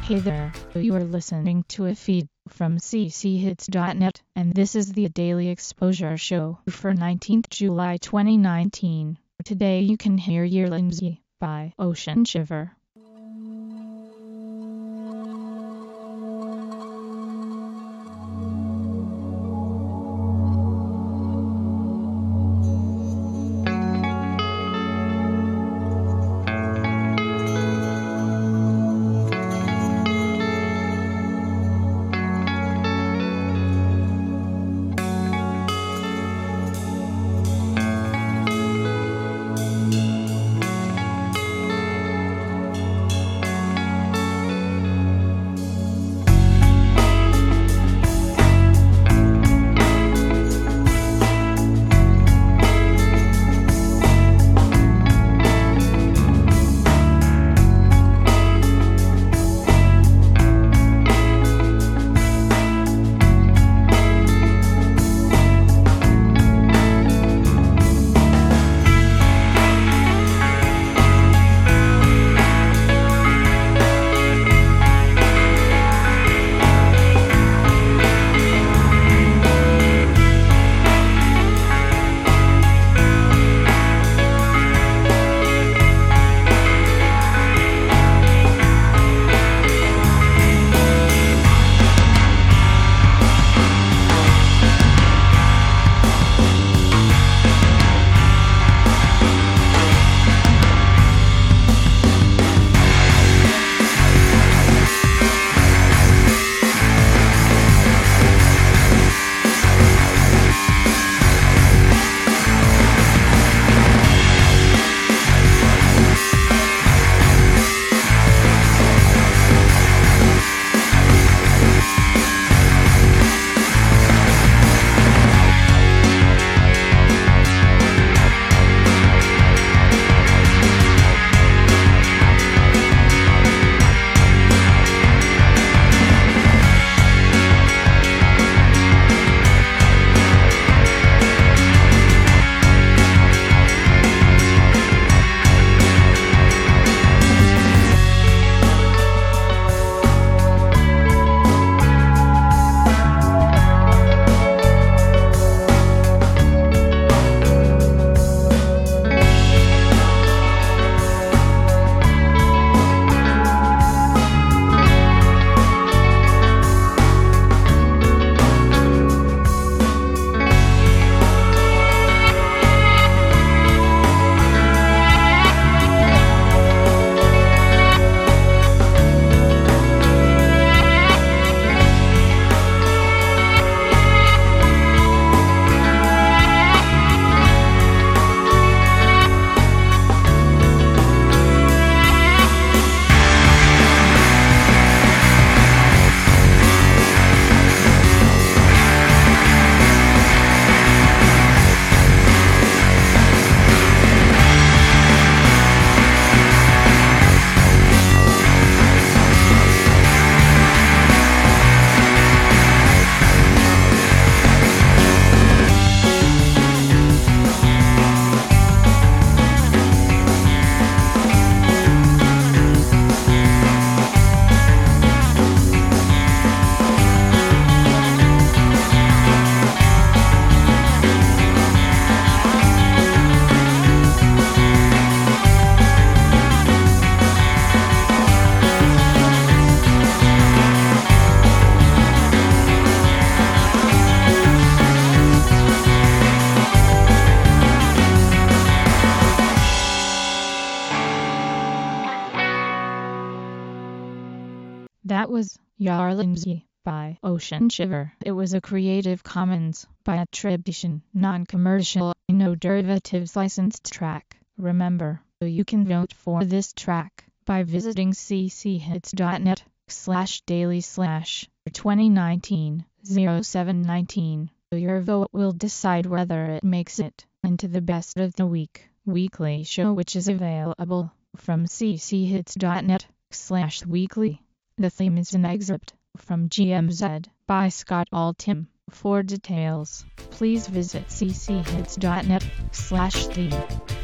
Hey there, you are listening to a feed from cchits.net, and this is the Daily Exposure Show for 19th July 2019. Today you can hear Yearlings by Ocean Shiver. That was Yearlings by Ocean Shiver. It was a Creative Commons by attribution, non-commercial, no derivatives licensed track. Remember, you can vote for this track by visiting cchits.net/daily/2019-0719. Your vote will decide whether it makes it into the best of the weekly show, which is available from cchits.net/weekly. The theme is an excerpt from GMZ by Scott Altham. For details, please visit cchits.net/theme.